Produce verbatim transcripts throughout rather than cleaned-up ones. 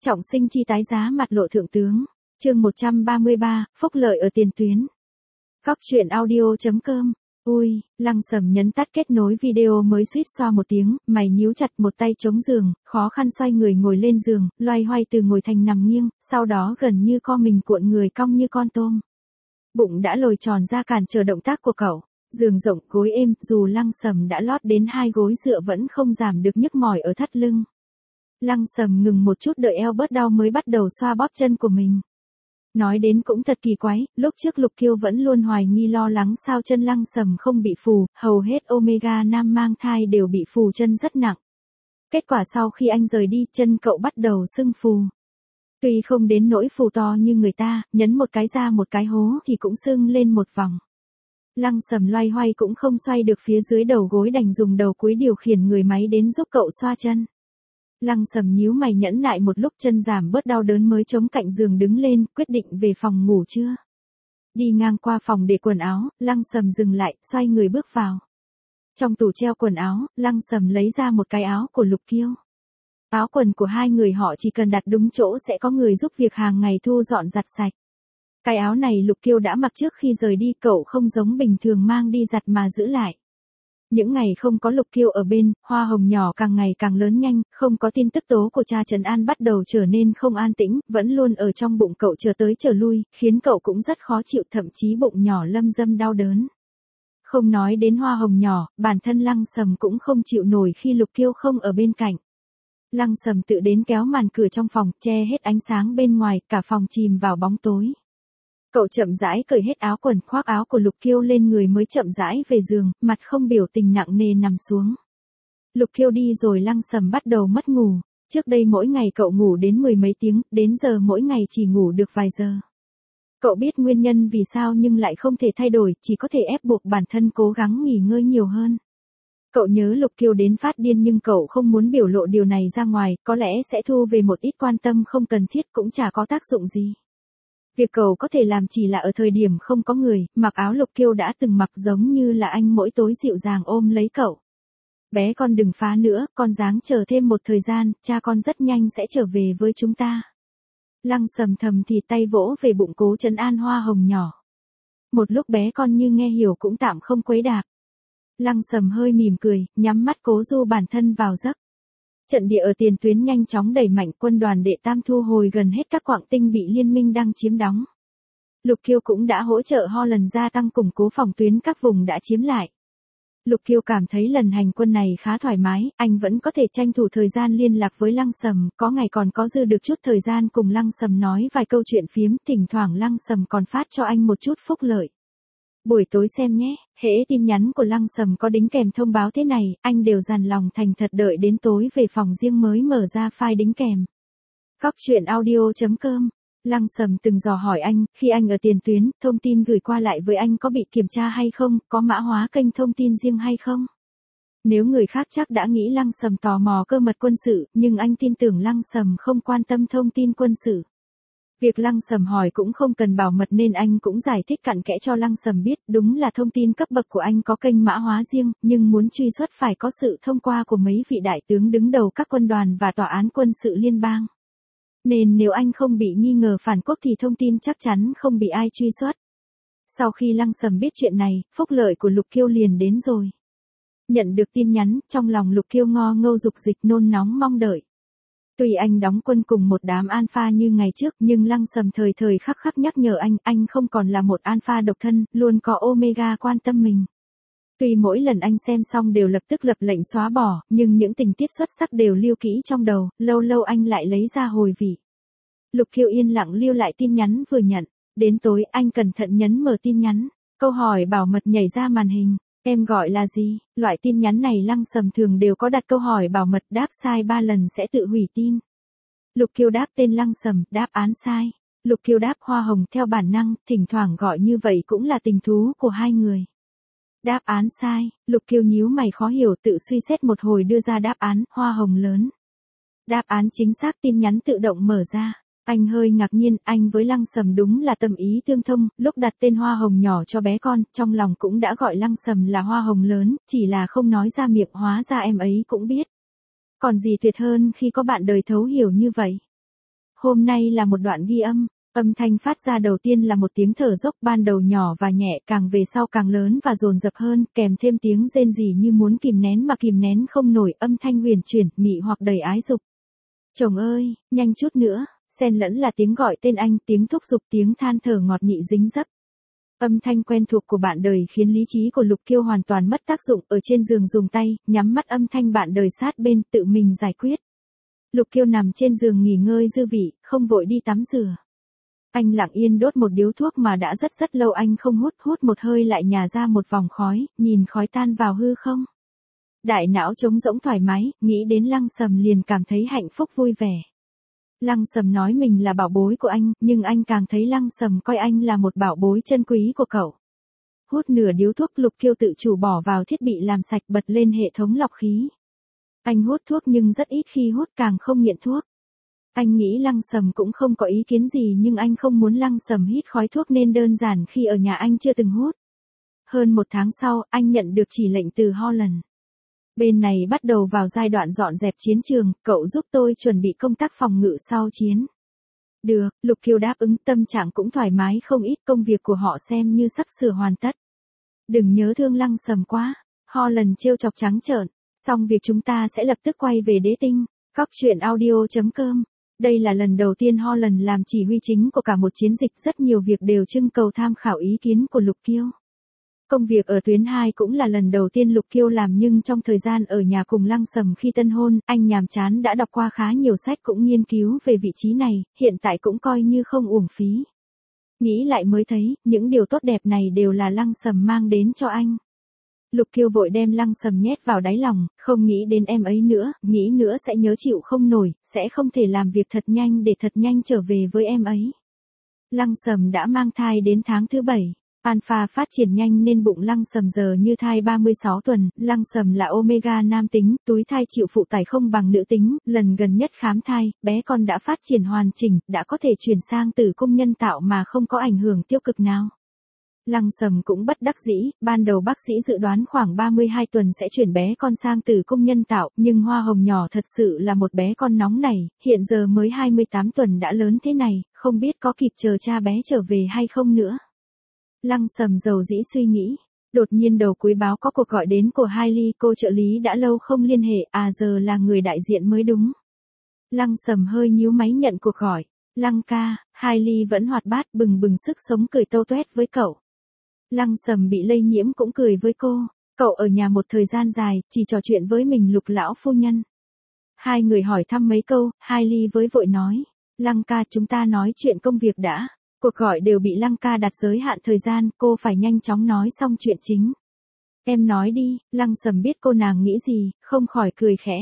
Trọng sinh chi tái giá mặt lộ thượng tướng. Chương một trăm ba mươi ba, phúc lợi ở tiền tuyến. Góc truyện audio.com. Ui, Lăng Sầm nhấn tắt kết nối video mới suýt xoa một tiếng, mày nhíu chặt một tay chống giường, khó khăn xoay người ngồi lên giường, loay hoay từ ngồi thành nằm nghiêng, sau đó gần như co mình cuộn người cong như con tôm. Bụng đã lồi tròn ra cản trở động tác của cậu. Giường rộng, gối êm, dù Lăng Sầm đã lót đến hai gối dựa vẫn không giảm được nhức mỏi ở thắt lưng. Lăng Sầm ngừng một chút đợi eo bớt đau mới bắt đầu xoa bóp chân của mình. Nói đến cũng thật kỳ quái, lúc trước Lục Kiêu vẫn luôn hoài nghi lo lắng sao chân Lăng Sầm không bị phù, hầu hết Omega nam mang thai đều bị phù chân rất nặng. Kết quả sau khi anh rời đi, chân cậu bắt đầu sưng phù. Tuy không đến nỗi phù to như người ta, nhấn một cái ra một cái hố thì cũng sưng lên một vòng. Lăng Sầm loay hoay cũng không xoay được phía dưới đầu gối đành dùng đầu cúi điều khiển người máy đến giúp cậu xoa chân. Lăng Sầm nhíu mày nhẫn nại một lúc chân giảm bớt đau đớn mới chống cạnh giường đứng lên, quyết định về phòng ngủ trưa. Đi ngang qua phòng để quần áo, Lăng Sầm dừng lại, xoay người bước vào. Trong tủ treo quần áo, Lăng Sầm lấy ra một cái áo của Lục Kiêu. Áo quần của hai người họ chỉ cần đặt đúng chỗ sẽ có người giúp việc hàng ngày thu dọn giặt sạch. Cái áo này Lục Kiêu đã mặc trước khi rời đi, cậu không giống bình thường mang đi giặt mà giữ lại. Những ngày không có Lục Kiêu ở bên, Hoa Hồng nhỏ càng ngày càng lớn nhanh, không có tin tức tố của cha Trần An bắt đầu trở nên không an tĩnh, vẫn luôn ở trong bụng cậu chờ tới chờ lui, khiến cậu cũng rất khó chịu, thậm chí bụng nhỏ lâm dâm đau đớn. Không nói đến Hoa Hồng nhỏ, bản thân Lăng Sầm cũng không chịu nổi khi Lục Kiêu không ở bên cạnh. Lăng Sầm tự đến kéo màn cửa trong phòng, che hết ánh sáng bên ngoài, cả phòng chìm vào bóng tối. Cậu chậm rãi cởi hết áo quần, khoác áo của Lục Kiêu lên người mới chậm rãi về giường, mặt không biểu tình nặng nề nằm xuống. Lục Kiêu đi rồi Lăng Sầm bắt đầu mất ngủ. Trước đây mỗi ngày cậu ngủ đến mười mấy tiếng, đến giờ mỗi ngày chỉ ngủ được vài giờ. Cậu biết nguyên nhân vì sao nhưng lại không thể thay đổi, chỉ có thể ép buộc bản thân cố gắng nghỉ ngơi nhiều hơn. Cậu nhớ Lục Kiêu đến phát điên nhưng cậu không muốn biểu lộ điều này ra ngoài, có lẽ sẽ thu về một ít quan tâm không cần thiết cũng chả có tác dụng gì. Việc cậu có thể làm chỉ là ở thời điểm không có người, mặc áo Lục Kiêu đã từng mặc giống như là anh mỗi tối dịu dàng ôm lấy cậu. Bé con đừng phá nữa, con ráng chờ thêm một thời gian, cha con rất nhanh sẽ trở về với chúng ta. Lăng Sầm thầm thì tay vỗ về bụng cố trấn an Hoa Hồng nhỏ. Một lúc bé con như nghe hiểu cũng tạm không quấy đạp. Lăng Sầm hơi mỉm cười, nhắm mắt cố du bản thân vào giấc. Trận địa ở tiền tuyến nhanh chóng đẩy mạnh, quân đoàn đệ tam thu hồi gần hết các quạng tinh bị liên minh đang chiếm đóng. Lục Kiêu cũng đã hỗ trợ Holland gia tăng củng cố phòng tuyến các vùng đã chiếm lại. Lục Kiêu cảm thấy lần hành quân này khá thoải mái, anh vẫn có thể tranh thủ thời gian liên lạc với Lăng Sầm, có ngày còn có dư được chút thời gian cùng Lăng Sầm nói vài câu chuyện phiếm, thỉnh thoảng Lăng Sầm còn phát cho anh một chút phúc lợi. Buổi tối xem nhé, hễ tin nhắn của Lăng Sầm có đính kèm thông báo thế này, anh đều dằn lòng thành thật đợi đến tối về phòng riêng mới mở ra file đính kèm. Góc truyện audio.com. Lăng Sầm từng dò hỏi anh, khi anh ở tiền tuyến, thông tin gửi qua lại với anh có bị kiểm tra hay không, có mã hóa kênh thông tin riêng hay không? Nếu người khác chắc đã nghĩ Lăng Sầm tò mò cơ mật quân sự, nhưng anh tin tưởng Lăng Sầm không quan tâm thông tin quân sự. Việc Lăng Sầm hỏi cũng không cần bảo mật nên anh cũng giải thích cặn kẽ cho Lăng Sầm biết, đúng là thông tin cấp bậc của anh có kênh mã hóa riêng, nhưng muốn truy xuất phải có sự thông qua của mấy vị đại tướng đứng đầu các quân đoàn và tòa án quân sự liên bang. Nên nếu anh không bị nghi ngờ phản quốc thì thông tin chắc chắn không bị ai truy xuất. Sau khi Lăng Sầm biết chuyện này, phúc lợi của Lục Kiêu liền đến rồi. Nhận được tin nhắn, trong lòng Lục Kiêu ngo ngâu dục dịch nôn nóng mong đợi. Tuy anh đóng quân cùng một đám alpha như ngày trước, nhưng Lăng Sầm thời thời khắc khắc nhắc nhở anh, anh không còn là một alpha độc thân, luôn có Omega quan tâm mình. Tuy mỗi lần anh xem xong đều lập tức lập lệnh xóa bỏ, nhưng những tình tiết xuất sắc đều lưu kỹ trong đầu, lâu lâu anh lại lấy ra hồi vị. Lục Kiêu yên lặng lưu lại tin nhắn vừa nhận. Đến tối anh cẩn thận nhấn mở tin nhắn. Câu hỏi bảo mật nhảy ra màn hình. Em gọi là gì? Loại tin nhắn này Lăng Sầm thường đều có đặt câu hỏi bảo mật, đáp sai ba lần sẽ tự hủy tin. Lục Kiêu đáp tên Lăng Sầm, đáp án sai. Lục Kiêu đáp Hoa Hồng theo bản năng, thỉnh thoảng gọi như vậy cũng là tình thú của hai người. Đáp án sai, Lục Kiêu nhíu mày khó hiểu tự suy xét một hồi đưa ra đáp án, Hoa Hồng lớn. Đáp án chính xác, tin nhắn tự động mở ra. Anh hơi ngạc nhiên, anh với Lăng Sầm đúng là tâm ý tương thông, lúc đặt tên Hoa Hồng nhỏ cho bé con, trong lòng cũng đã gọi Lăng Sầm là Hoa Hồng lớn, chỉ là không nói ra miệng, hóa ra em ấy cũng biết. Còn gì tuyệt hơn khi có bạn đời thấu hiểu như vậy. Hôm nay là một đoạn ghi âm. Âm thanh phát ra đầu tiên là một tiếng thở dốc ban đầu nhỏ và nhẹ, càng về sau càng lớn và dồn dập hơn, kèm thêm tiếng rên rỉ như muốn kìm nén mà kìm nén không nổi, âm thanh huyền chuyển, mị hoặc đầy ái dục. Chồng ơi, nhanh chút nữa, xen lẫn là tiếng gọi tên anh, tiếng thúc giục, tiếng than thở ngọt nị dính dấp. Âm thanh quen thuộc của bạn đời khiến lý trí của Lục Kiêu hoàn toàn mất tác dụng, ở trên giường dùng tay, nhắm mắt âm thanh bạn đời sát bên, tự mình giải quyết. Lục Kiêu nằm trên giường nghỉ ngơi dư vị, không vội đi tắm rửa. Anh lặng yên đốt một điếu thuốc mà đã rất rất lâu anh không hút, hút một hơi lại nhả ra một vòng khói, nhìn khói tan vào hư không. Đại não trống rỗng thoải mái, nghĩ đến Lăng Sầm liền cảm thấy hạnh phúc vui vẻ. Lăng Sầm nói mình là bảo bối của anh, nhưng anh càng thấy Lăng Sầm coi anh là một bảo bối chân quý của cậu. Hút nửa điếu thuốc, Lục Kiêu tự chủ bỏ vào thiết bị làm sạch, bật lên hệ thống lọc khí. Anh hút thuốc nhưng rất ít khi hút, càng không nghiện thuốc. Anh nghĩ Lăng Sầm cũng không có ý kiến gì, nhưng anh không muốn Lăng Sầm hít khói thuốc nên đơn giản khi ở nhà anh chưa từng hút. Hơn một tháng sau, anh nhận được chỉ lệnh từ Holland. Bên này bắt đầu vào giai đoạn dọn dẹp chiến trường, cậu giúp tôi chuẩn bị công tác phòng ngự sau chiến. Được, Lục Kiêu đáp ứng, tâm trạng cũng thoải mái không ít, công việc của họ xem như sắp sửa hoàn tất. Đừng nhớ thương Lăng Sầm quá, Holland trêu chọc trắng trợn, xong việc chúng ta sẽ lập tức quay về đế tinh. Cóc truyện audio chấm com. Đây là lần đầu tiên Holland làm chỉ huy chính của cả một chiến dịch, rất nhiều việc đều trưng cầu tham khảo ý kiến của Lục Kiêu. Công việc ở tuyến hai cũng là lần đầu tiên Lục Kiêu làm, nhưng trong thời gian ở nhà cùng Lăng Sầm khi tân hôn, anh nhàm chán đã đọc qua khá nhiều sách cũng nghiên cứu về vị trí này, hiện tại cũng coi như không uổng phí. Nghĩ lại mới thấy, những điều tốt đẹp này đều là Lăng Sầm mang đến cho anh. Lục Kiêu vội đem Lăng Sầm nhét vào đáy lòng, không nghĩ đến em ấy nữa, nghĩ nữa sẽ nhớ chịu không nổi, sẽ không thể làm việc thật nhanh để thật nhanh trở về với em ấy. Lăng Sầm đã mang thai đến tháng thứ bảy. Alpha phát triển nhanh nên bụng Lăng Sầm giờ như thai ba mươi sáu tuần, Lăng Sầm là omega nam tính, túi thai chịu phụ tải không bằng nữ tính, lần gần nhất khám thai, bé con đã phát triển hoàn chỉnh, đã có thể chuyển sang tử cung nhân tạo mà không có ảnh hưởng tiêu cực nào. Lăng Sầm cũng bất đắc dĩ, ban đầu bác sĩ dự đoán khoảng ba mươi hai tuần sẽ chuyển bé con sang tử cung nhân tạo, nhưng Hoa Hồng nhỏ thật sự là một bé con nóng nảy, hiện giờ mới hai mươi tám tuần đã lớn thế này, không biết có kịp chờ cha bé trở về hay không nữa. Lăng Sầm dầu dĩ suy nghĩ, đột nhiên đầu cuối báo có cuộc gọi đến của Hailey, cô trợ lý đã lâu không liên hệ, à giờ là người đại diện mới đúng. Lăng Sầm hơi nhíu máy nhận cuộc gọi, Lăng ca, Hailey vẫn hoạt bát bừng bừng sức sống cười tâu tuét với cậu. Lăng Sầm bị lây nhiễm cũng cười với cô, cậu ở nhà một thời gian dài, chỉ trò chuyện với mình Lục lão phu nhân. Hai người hỏi thăm mấy câu, Hailey với vội nói, Lăng ca chúng ta nói chuyện công việc đã. Cuộc gọi đều bị Lăng ca đặt giới hạn thời gian, cô phải nhanh chóng nói xong chuyện chính. Em nói đi, Lăng Sầm biết cô nàng nghĩ gì, không khỏi cười khẽ.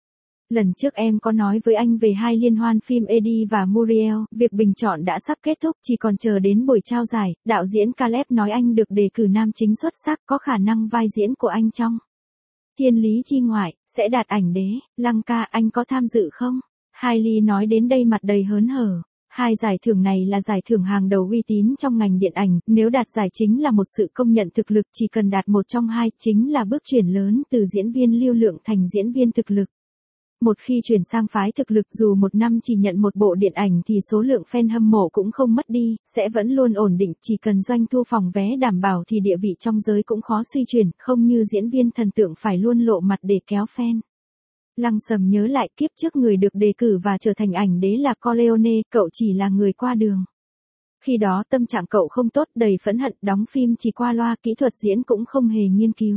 Lần trước em có nói với anh về hai liên hoan phim Eddie và Muriel, việc bình chọn đã sắp kết thúc, chỉ còn chờ đến buổi trao giải, đạo diễn Caleb nói anh được đề cử nam chính xuất sắc, có khả năng vai diễn của anh trong Thiên Lý Chi Ngoại, sẽ đạt ảnh đế. Lăng ca, anh có tham dự không? Hailey nói đến đây mặt đầy hớn hở. Hai giải thưởng này là giải thưởng hàng đầu uy tín trong ngành điện ảnh, nếu đạt giải chính là một sự công nhận thực lực, chỉ cần đạt một trong hai, chính là bước chuyển lớn từ diễn viên lưu lượng thành diễn viên thực lực. Một khi chuyển sang phái thực lực, dù một năm chỉ nhận một bộ điện ảnh thì số lượng fan hâm mộ cũng không mất đi, sẽ vẫn luôn ổn định, chỉ cần doanh thu phòng vé đảm bảo thì địa vị trong giới cũng khó suy chuyển, không như diễn viên thần tượng phải luôn lộ mặt để kéo fan. Lăng Sầm nhớ lại kiếp trước người được đề cử và trở thành ảnh đế là Corleone, cậu chỉ là người qua đường. Khi đó tâm trạng cậu không tốt, đầy phẫn hận, đóng phim chỉ qua loa, kỹ thuật diễn cũng không hề nghiên cứu.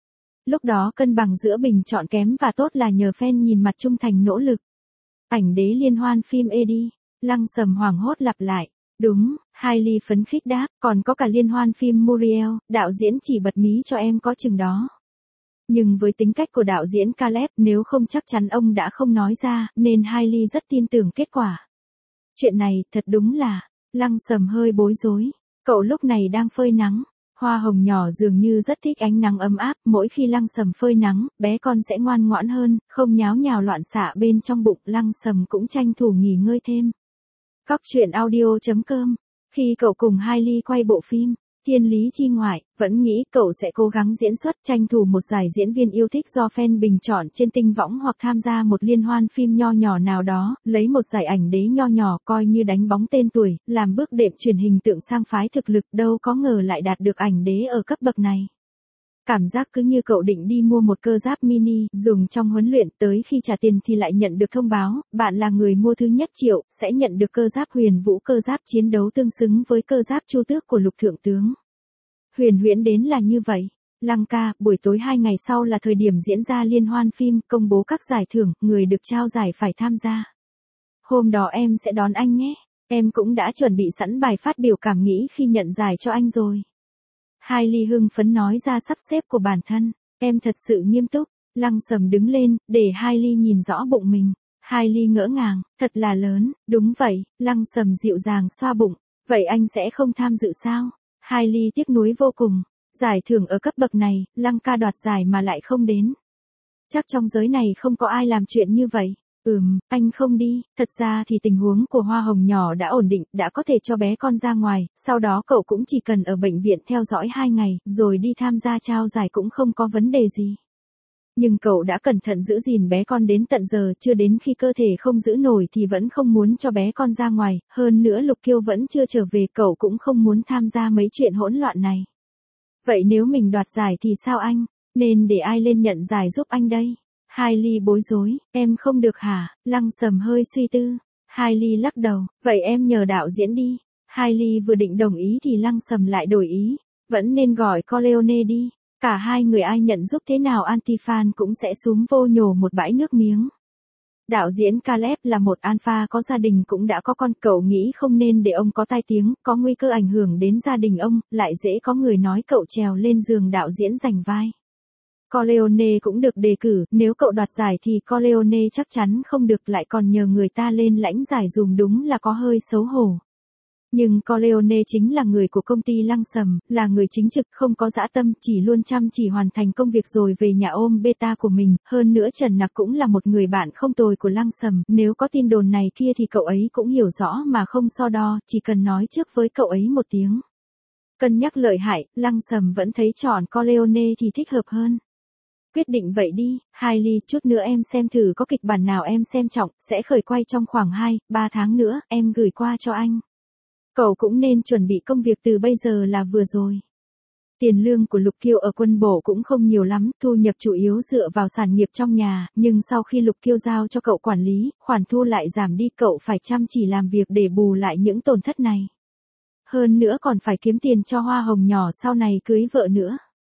Lúc đó cân bằng giữa bình chọn kém và tốt là nhờ fan nhìn mặt trung thành nỗ lực. Ảnh đế liên hoan phim Eddie, Lăng Sầm hoảng hốt lặp lại. Đúng, Hailey phấn khích đáp, còn có cả liên hoan phim Muriel, đạo diễn chỉ bật mí cho em có chừng đó. Nhưng với tính cách của đạo diễn Caleb, nếu không chắc chắn ông đã không nói ra, nên Hailey rất tin tưởng kết quả. Chuyện này, thật đúng là, Lăng Sầm hơi bối rối. Cậu lúc này đang phơi nắng. Hoa Hồng nhỏ dường như rất thích ánh nắng ấm áp, mỗi khi Lăng Sầm phơi nắng, bé con sẽ ngoan ngoãn hơn, không nháo nhào loạn xạ bên trong bụng. Lăng Sầm cũng tranh thủ nghỉ ngơi thêm. Cóc truyện audio chấm com. Khi cậu cùng Hailey quay bộ phim, Thiên lý chi ngoại, vẫn nghĩ cậu sẽ cố gắng diễn xuất tranh thủ một giải diễn viên yêu thích do fan bình chọn trên tinh võng hoặc tham gia một liên hoan phim nho nhỏ nào đó, lấy một giải ảnh đế nho nhỏ coi như đánh bóng tên tuổi, làm bước đệm truyền hình tượng sang phái thực lực, đâu có ngờ lại đạt được ảnh đế ở cấp bậc này. Cảm giác cứ như cậu định đi mua một cơ giáp mini, dùng trong huấn luyện, tới khi trả tiền thì lại nhận được thông báo, bạn là người mua thứ nhất triệu, sẽ nhận được cơ giáp Huyền Vũ, cơ giáp chiến đấu tương xứng với cơ giáp Chu Tước của Lục Thượng Tướng. Huyền huyễn đến là như vậy. Lăng ca, buổi tối hai ngày sau là thời điểm diễn ra liên hoan phim, công bố các giải thưởng, người được trao giải phải tham gia. Hôm đó em sẽ đón anh nhé. Em cũng đã chuẩn bị sẵn bài phát biểu cảm nghĩ khi nhận giải cho anh rồi. Hailey hưng phấn nói ra sắp xếp của bản thân. Em thật sự nghiêm túc. Lăng Sầm đứng lên, để Hailey nhìn rõ bụng mình. Hailey ngỡ ngàng, thật là lớn, đúng vậy. Lăng Sầm dịu dàng xoa bụng. Vậy anh sẽ không tham dự sao? Hailey tiếc nuối vô cùng. Giải thưởng ở cấp bậc này, Lăng ca đoạt giải mà lại không đến. Chắc trong giới này không có ai làm chuyện như vậy. Ừm, anh không đi. Thật ra thì tình huống của Hoa Hồng nhỏ đã ổn định, đã có thể cho bé con ra ngoài, sau đó cậu cũng chỉ cần ở bệnh viện theo dõi hai ngày, rồi đi tham gia trao giải cũng không có vấn đề gì. Nhưng cậu đã cẩn thận giữ gìn bé con đến tận giờ, chưa đến khi cơ thể không giữ nổi thì vẫn không muốn cho bé con ra ngoài, hơn nữa Lục Kiêu vẫn chưa trở về, cậu cũng không muốn tham gia mấy chuyện hỗn loạn này. Vậy nếu mình đoạt giải thì sao anh? Nên để ai lên nhận giải giúp anh đây? Hailey bối rối, em không được hả? Lăng Sầm hơi suy tư. Hailey lắc đầu, vậy em nhờ đạo diễn đi. Hailey vừa định đồng ý thì Lăng Sầm lại đổi ý, vẫn nên gọi Corleone đi. Cả hai người ai nhận giúp thế nào anti-fan cũng sẽ xúm vô nhổ một bãi nước miếng. Đạo diễn Caleb là một alpha có gia đình cũng đã có con, cậu nghĩ không nên để ông có tai tiếng, có nguy cơ ảnh hưởng đến gia đình ông, lại dễ có người nói cậu trèo lên giường đạo diễn giành vai. Corleone cũng được đề cử, nếu cậu đoạt giải thì Corleone chắc chắn không được, lại còn nhờ người ta lên lãnh giải dùm, đúng là có hơi xấu hổ. Nhưng Corleone chính là người của công ty Lăng Sầm, là người chính trực, không có dã tâm, chỉ luôn chăm chỉ hoàn thành công việc rồi về nhà ôm beta của mình, hơn nữa Trần Nặc cũng là một người bạn không tồi của Lăng Sầm, nếu có tin đồn này kia thì cậu ấy cũng hiểu rõ mà không so đo, chỉ cần nói trước với cậu ấy một tiếng. Cân nhắc lợi hại, Lăng Sầm vẫn thấy chọn Corleone thì thích hợp hơn. Quyết định vậy đi, Hailey, chút nữa em xem thử có kịch bản nào em xem trọng, sẽ khởi quay trong khoảng hai, ba tháng nữa, em gửi qua cho anh. Cậu cũng nên chuẩn bị công việc từ bây giờ là vừa rồi. Tiền lương của Lục Kiêu ở quân bộ cũng không nhiều lắm, thu nhập chủ yếu dựa vào sản nghiệp trong nhà, nhưng sau khi Lục Kiêu giao cho cậu quản lý, khoản thu lại giảm đi, cậu phải chăm chỉ làm việc để bù lại những tổn thất này. Hơn nữa còn phải kiếm tiền cho Hoa Hồng nhỏ sau này cưới vợ nữa.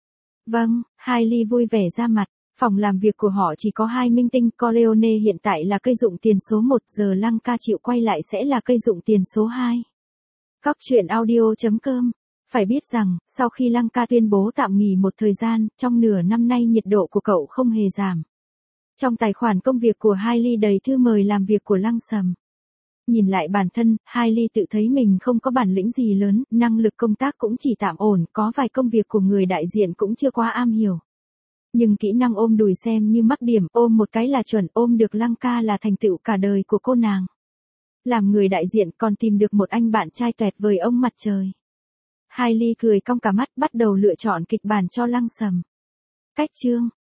Vâng, Hailey vui vẻ ra mặt. Phòng làm việc của họ chỉ có hai minh tinh, Corleone hiện tại là cây dụng tiền số một, giờ Lăng ca chịu quay lại sẽ là cây dụng tiền số hai. Góc truyện audio chấm com. Phải biết rằng, sau khi Lăng ca tuyên bố tạm nghỉ một thời gian, trong nửa năm nay nhiệt độ của cậu không hề giảm. Trong tài khoản công việc của Hailey đầy thư mời làm việc của Lăng Sầm. Nhìn lại bản thân, Hailey tự thấy mình không có bản lĩnh gì lớn, năng lực công tác cũng chỉ tạm ổn, có vài công việc của người đại diện cũng chưa quá am hiểu. Nhưng kỹ năng ôm đùi xem như mắc điểm, ôm một cái là chuẩn, ôm được Lăng ca là thành tựu cả đời của cô nàng. Làm người đại diện còn tìm được một anh bạn trai tuyệt vời ông mặt trời. Hailey cười cong cả mắt, bắt đầu lựa chọn kịch bản cho Lăng Sầm. Cách chương